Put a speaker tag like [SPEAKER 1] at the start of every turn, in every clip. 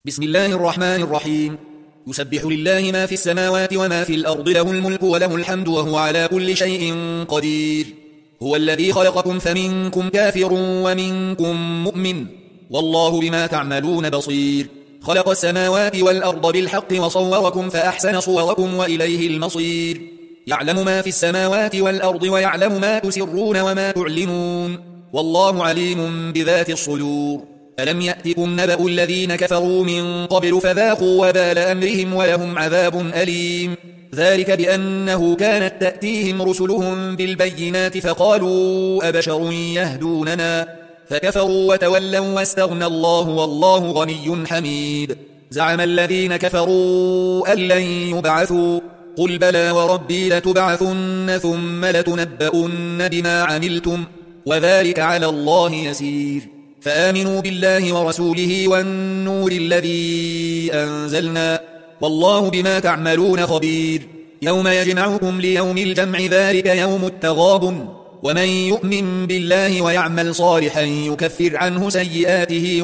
[SPEAKER 1] بسم الله الرحمن الرحيم. يسبح لله ما في السماوات وما في الأرض، له الملك وله الحمد وهو على كل شيء قدير. هو الذي خلقكم فمنكم كافر ومنكم مؤمن، والله بما تعملون بصير. خلق السماوات والأرض بالحق وصوركم فأحسن صوركم وإليه المصير. يعلم ما في السماوات والأرض ويعلم ما تسرون وما تعلنون، والله عليم بذات الصدور. ألم يأتكم نبأ الذين كفروا من قبل فذاقوا وبال أمرهم ولهم عذاب أليم. ذلك بأنه كانت تأتيهم رسلهم بالبينات فقالوا أبشر يهدوننا، فكفروا وتولوا واستغنى الله والله غني حميد. زعم الذين كفروا أن لن يبعثوا، قل بلى وربي لتبعثن ثم لتنبؤن بما عملتم وذلك على الله يسير. فآمنوا بالله ورسوله والنور الذي أنزلنا، والله بما تعملون خبير. يوم يجمعكم ليوم الجمع، ذلك يوم التغابن. ومن يؤمن بالله ويعمل صالحا يكفر عنه سيئاته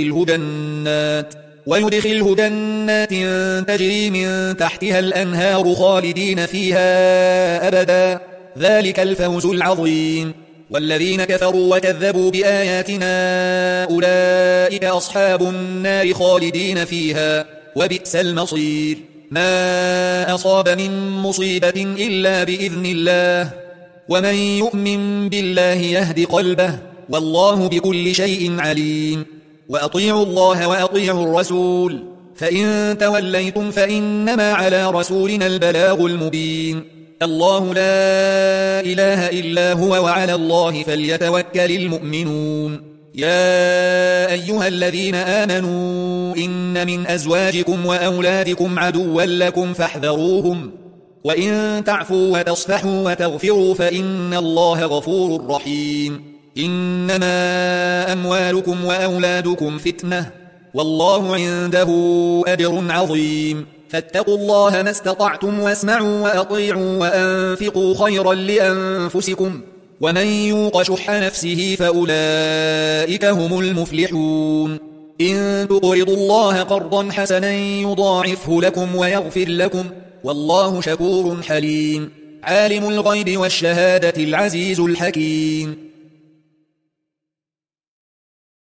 [SPEAKER 1] ويدخله جنات تجري من تحتها الأنهار خالدين فيها أبدا، ذلك الفوز العظيم. والذين كفروا وكذبوا بآياتنا أولئك أصحاب النار خالدين فيها وبئس المصير. ما أصاب من مصيبة إلا بإذن الله، ومن يؤمن بالله يهد قلبه، والله بكل شيء عليم. وأطيعوا الله وأطيعوا الرسول، فإن توليتم فإنما على رسولنا البلاغ المبين. الله لا إله إلا هو وعلى الله فليتوكل المؤمنون. يا أيها الذين آمنوا إن من أزواجكم وأولادكم عدوا لكم فاحذروهم، وإن تعفوا وتصفحوا وتغفروا فإن الله غفور رحيم. إنما أموالكم وأولادكم فتنة، والله عنده أجر عظيم. فاتقوا الله ما استطعتم واسمعوا وأطيعوا وأنفقوا خيرا لأنفسكم، ومن يوق شح نفسه فأولئك هم المفلحون. إن تقرضوا الله قرضا حسنا يضاعفه لكم ويغفر لكم، والله شكور حليم. عالم الغيب والشهادة العزيز الحكيم.